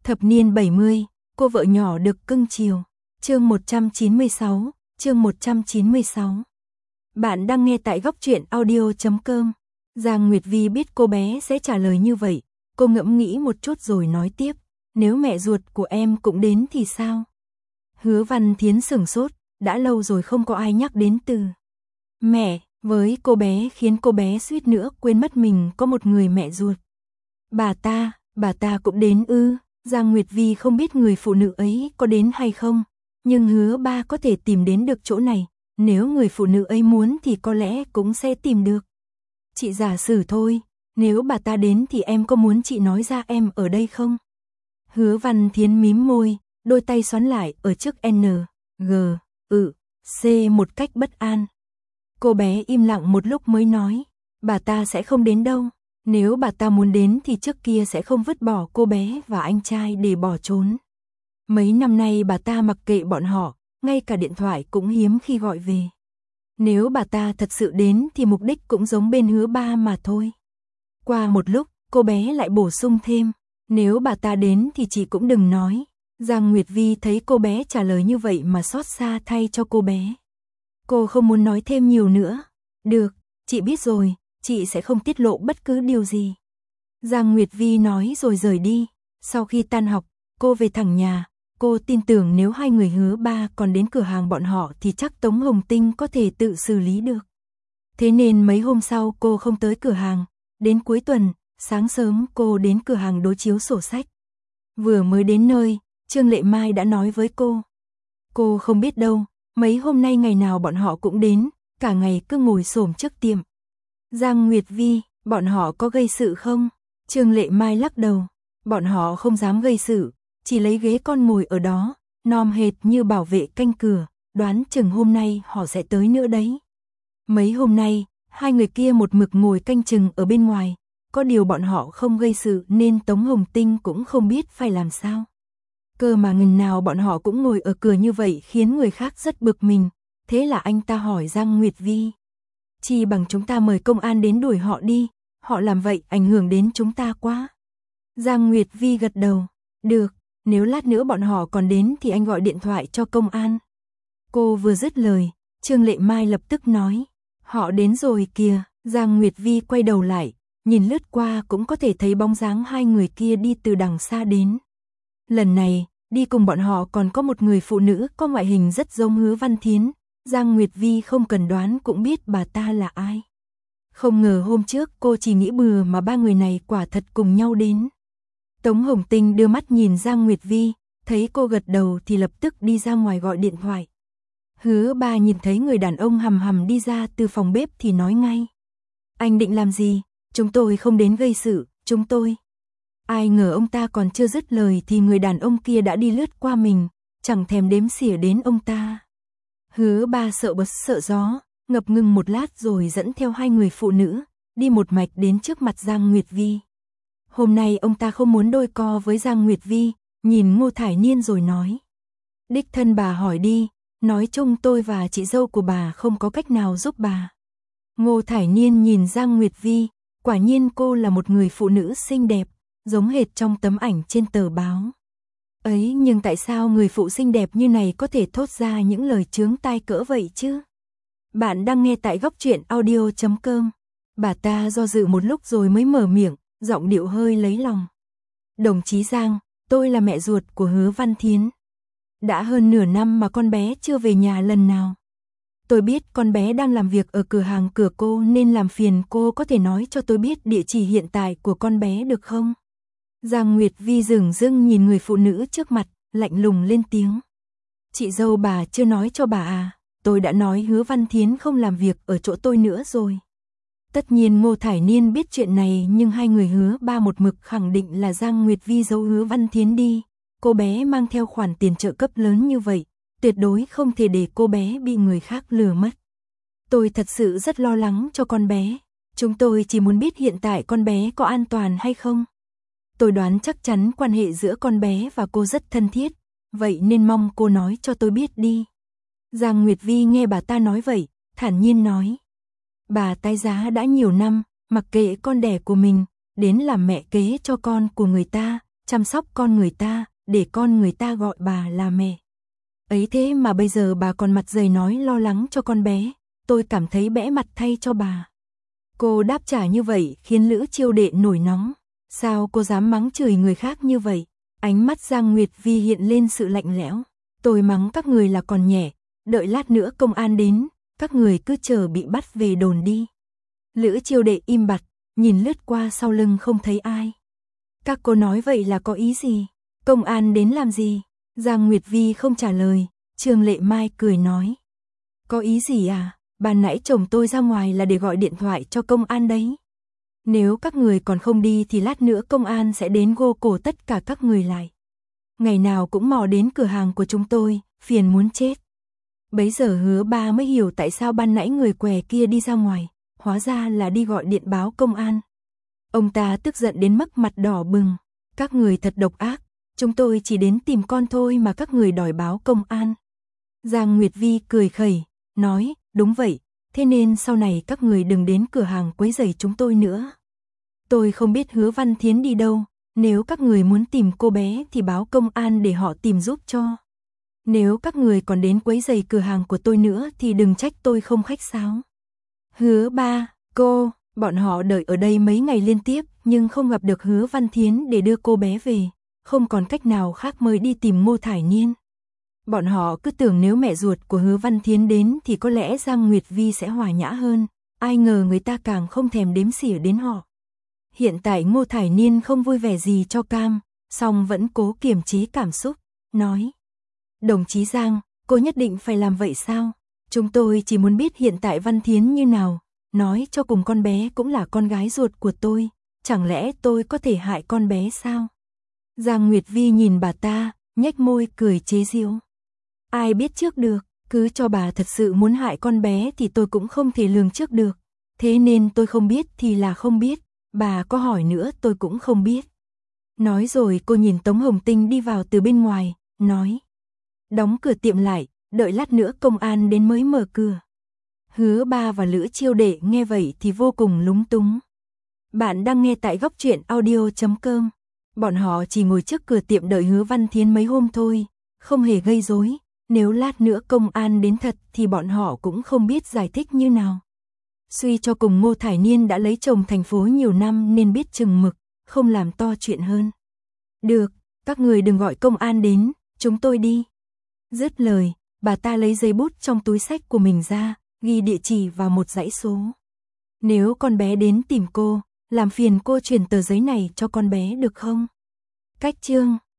Thập niên 70, cô vợ nhỏ được cưng chiều. Chương 196, chương 196. Bạn đang nghe tại góc truyện audio.com. Giang Nguyệt Vi biết cô bé sẽ trả lời như vậy, cô ngẫm nghĩ một chút rồi nói tiếp, nếu mẹ ruột của em cũng đến thì sao? Hứa Văn Thiến sửng sốt, đã lâu rồi không có ai nhắc đến từ mẹ với cô bé, khiến cô bé suýt nữa quên mất mình có một người mẹ ruột. Bà ta cũng đến ư? Giang Nguyệt Vi không biết người phụ nữ ấy có đến hay không, nhưng hứa ba có thể tìm đến được chỗ này, nếu người phụ nữ ấy muốn thì có lẽ cũng sẽ tìm được. Chị giả sử thôi, nếu bà ta đến thì em có muốn chị nói ra em ở đây không? Hứa Văn Thiến mím môi, đôi tay xoắn lại ở trước N, G, C một cách bất an. Cô bé im lặng một lúc mới nói, bà ta sẽ không đến đâu. Nếu bà ta muốn đến thì trước kia sẽ không vứt bỏ cô bé và anh trai để bỏ trốn. Mấy năm nay bà ta mặc kệ bọn họ, ngay cả điện thoại cũng hiếm khi gọi về. Nếu bà ta thật sự đến thì mục đích cũng giống bên hứa ba mà thôi. Qua một lúc, cô bé lại bổ sung thêm, nếu bà ta đến thì chị cũng đừng nói. Giang Nguyệt Vi thấy cô bé trả lời như vậy mà xót xa thay cho cô bé. Cô không muốn nói thêm nhiều nữa. Được, chị biết rồi. Chị sẽ không tiết lộ bất cứ điều gì. Giang Nguyệt Vi nói rồi rời đi. Sau khi tan học, cô về thẳng nhà. Cô tin tưởng nếu hai người hứa ba còn đến cửa hàng bọn họ thì chắc Tống Hồng Tinh có thể tự xử lý được. Thế nên mấy hôm sau cô không tới cửa hàng. Đến cuối tuần, sáng sớm cô đến cửa hàng đối chiếu sổ sách. Vừa mới đến nơi, Trương Lệ Mai đã nói với cô. Cô không biết đâu, mấy hôm nay ngày nào bọn họ cũng đến, cả ngày cứ ngồi xổm trước tiệm. Giang Nguyệt Vi, bọn họ có gây sự không? Trương Lệ Mai lắc đầu, bọn họ không dám gây sự, chỉ lấy ghế con ngồi ở đó, nom hệt như bảo vệ canh cửa, đoán chừng hôm nay họ sẽ tới nữa đấy. Mấy hôm nay, hai người kia một mực ngồi canh chừng ở bên ngoài, có điều bọn họ không gây sự nên Tống Hồng Tinh cũng không biết phải làm sao. Cơ mà ngần nào bọn họ cũng ngồi ở cửa như vậy khiến người khác rất bực mình, thế là anh ta hỏi Giang Nguyệt Vi. Chỉ bằng chúng ta mời công an đến đuổi họ đi, họ làm vậy ảnh hưởng đến chúng ta quá. Giang Nguyệt Vi gật đầu, được, nếu lát nữa bọn họ còn đến thì anh gọi điện thoại cho công an. Cô vừa dứt lời, Trương Lệ Mai lập tức nói, họ đến rồi kìa. Giang Nguyệt Vi quay đầu lại, nhìn lướt qua cũng có thể thấy bóng dáng hai người kia đi từ đằng xa đến. Lần này, đi cùng bọn họ còn có một người phụ nữ có ngoại hình rất giống Hứa Văn Thiến. Giang Nguyệt Vi không cần đoán cũng biết bà ta là ai. Không ngờ hôm trước cô chỉ nghĩ bừa mà ba người này quả thật cùng nhau đến. Tống Hồng Tinh đưa mắt nhìn Giang Nguyệt Vi, thấy cô gật đầu thì lập tức đi ra ngoài gọi điện thoại. Hứa ba nhìn thấy người đàn ông hầm hầm đi ra từ phòng bếp thì nói ngay. Anh định làm gì? Chúng tôi không đến gây sự, chúng tôi. Ai ngờ ông ta còn chưa dứt lời thì người đàn ông kia đã đi lướt qua mình, chẳng thèm đếm xỉa đến ông ta. Hứa ba sợ bật sợ gió, ngập ngừng một lát rồi dẫn theo hai người phụ nữ, đi một mạch đến trước mặt Giang Nguyệt Vi. Hôm nay ông ta không muốn đôi co với Giang Nguyệt Vi, nhìn Ngô Thải Niên rồi nói. Đích thân bà hỏi đi, nói chung tôi và chị dâu của bà không có cách nào giúp bà. Ngô Thải Niên nhìn Giang Nguyệt Vi, quả nhiên cô là một người phụ nữ xinh đẹp, giống hệt trong tấm ảnh trên tờ báo. Ấy nhưng tại sao người phụ xinh đẹp như này có thể thốt ra những lời chướng tai cỡ vậy chứ? Bạn đang nghe tại góc truyện audio.com. Bà ta do dự một lúc rồi mới mở miệng, giọng điệu hơi lấy lòng. Đồng chí Giang, tôi là mẹ ruột của Hứa Văn Thiến. Đã hơn nửa năm mà con bé chưa về nhà lần nào. Tôi biết con bé đang làm việc ở cửa hàng cửa cô nên làm phiền cô có thể nói cho tôi biết địa chỉ hiện tại của con bé được không? Giang Nguyệt Vi dửng dưng nhìn người phụ nữ trước mặt, lạnh lùng lên tiếng. Chị dâu bà chưa nói cho bà à, tôi đã nói Hứa Văn Thiến không làm việc ở chỗ tôi nữa rồi. Tất nhiên Ngô Thải Niên biết chuyện này nhưng hai người hứa ba một mực khẳng định là Giang Nguyệt Vi giấu Hứa Văn Thiến đi. Cô bé mang theo khoản tiền trợ cấp lớn như vậy, tuyệt đối không thể để cô bé bị người khác lừa mất. Tôi thật sự rất lo lắng cho con bé. Chúng tôi chỉ muốn biết hiện tại con bé có an toàn hay không. Tôi đoán chắc chắn quan hệ giữa con bé và cô rất thân thiết, vậy nên mong cô nói cho tôi biết đi. Giang Nguyệt Vi nghe bà ta nói vậy, thản nhiên nói. Bà tái giá đã nhiều năm, mặc kệ con đẻ của mình, đến làm mẹ kế cho con của người ta, chăm sóc con người ta, để con người ta gọi bà là mẹ. Ấy thế mà bây giờ bà còn mặt dày nói lo lắng cho con bé, tôi cảm thấy bẽ mặt thay cho bà. Cô đáp trả như vậy khiến Lữ Chiêu Đệ nổi nóng. Sao cô dám mắng chửi người khác như vậy? Ánh mắt Giang Nguyệt Vi hiện lên sự lạnh lẽo. Tôi mắng các người là còn nhẹ, đợi lát nữa công an đến, các người cứ chờ bị bắt về đồn đi. Lữ Chiêu Đệ im bặt, nhìn lướt qua sau lưng không thấy ai. Các cô nói vậy là có ý gì? Công an đến làm gì? Giang Nguyệt Vi không trả lời, Trương Lệ Mai cười nói. Có ý gì à? Ban nãy chồng tôi ra ngoài là để gọi điện thoại cho công an đấy. Nếu các người còn không đi thì lát nữa công an sẽ đến gô cổ tất cả các người lại. Ngày nào cũng mò đến cửa hàng của chúng tôi, phiền muốn chết. Bấy giờ Hứa Ba mới hiểu tại sao ban nãy người què kia đi ra ngoài, hóa ra là đi gọi điện báo công an. Ông ta tức giận đến mức mặt đỏ bừng. Các người thật độc ác, chúng tôi chỉ đến tìm con thôi mà các người đòi báo công an. Giang Nguyệt Vi cười khẩy, nói, đúng vậy, thế nên sau này các người đừng đến cửa hàng quấy rầy chúng tôi nữa. Tôi không biết Hứa Văn Thiến đi đâu, nếu các người muốn tìm cô bé thì báo công an để họ tìm giúp cho. Nếu các người còn đến quấy rầy cửa hàng của tôi nữa thì đừng trách tôi không khách sáo. Hứa Ba, cô, bọn họ đợi ở đây mấy ngày liên tiếp nhưng không gặp được Hứa Văn Thiến để đưa cô bé về, không còn cách nào khác mới đi tìm Ngô Thải Niên. Bọn họ cứ tưởng nếu mẹ ruột của Hứa Văn Thiến đến thì có lẽ Giang Nguyệt Vi sẽ hòa nhã hơn, ai ngờ người ta càng không thèm đếm xỉa đến họ. Hiện tại Ngô Thải Niên không vui vẻ gì cho cam, song vẫn cố kiềm chế cảm xúc, nói. Đồng chí Giang, cô nhất định phải làm vậy sao? Chúng tôi chỉ muốn biết hiện tại Văn Thiến như nào, nói cho cùng con bé cũng là con gái ruột của tôi, chẳng lẽ tôi có thể hại con bé sao? Giang Nguyệt Vi nhìn bà ta, nhếch môi cười chế giễu. Ai biết trước được, cứ cho bà thật sự muốn hại con bé thì tôi cũng không thể lường trước được. Thế nên tôi không biết thì là không biết, bà có hỏi nữa tôi cũng không biết. Nói rồi cô nhìn Tống Hồng Tinh đi vào từ bên ngoài, nói. Đóng cửa tiệm lại, đợi lát nữa công an đến mới mở cửa. Hứa Ba và Lữ Chiêu Đệ nghe vậy thì vô cùng lúng túng. Bạn đang nghe tại Góc Truyện Audio.com. Bọn họ chỉ ngồi trước cửa tiệm đợi Hứa Văn Thiến mấy hôm thôi, không hề gây rối. Nếu lát nữa công an đến thật thì bọn họ cũng không biết giải thích như nào. Suy cho cùng Ngô Thải Niên đã lấy chồng thành phố nhiều năm nên biết chừng mực, không làm to chuyện hơn. Được, các người đừng gọi công an đến, chúng tôi đi. Dứt lời, bà ta lấy giấy bút trong túi xách của mình ra, ghi địa chỉ vào một dãy số. Nếu con bé đến tìm cô, làm phiền cô truyền tờ giấy này cho con bé được không? Cách chương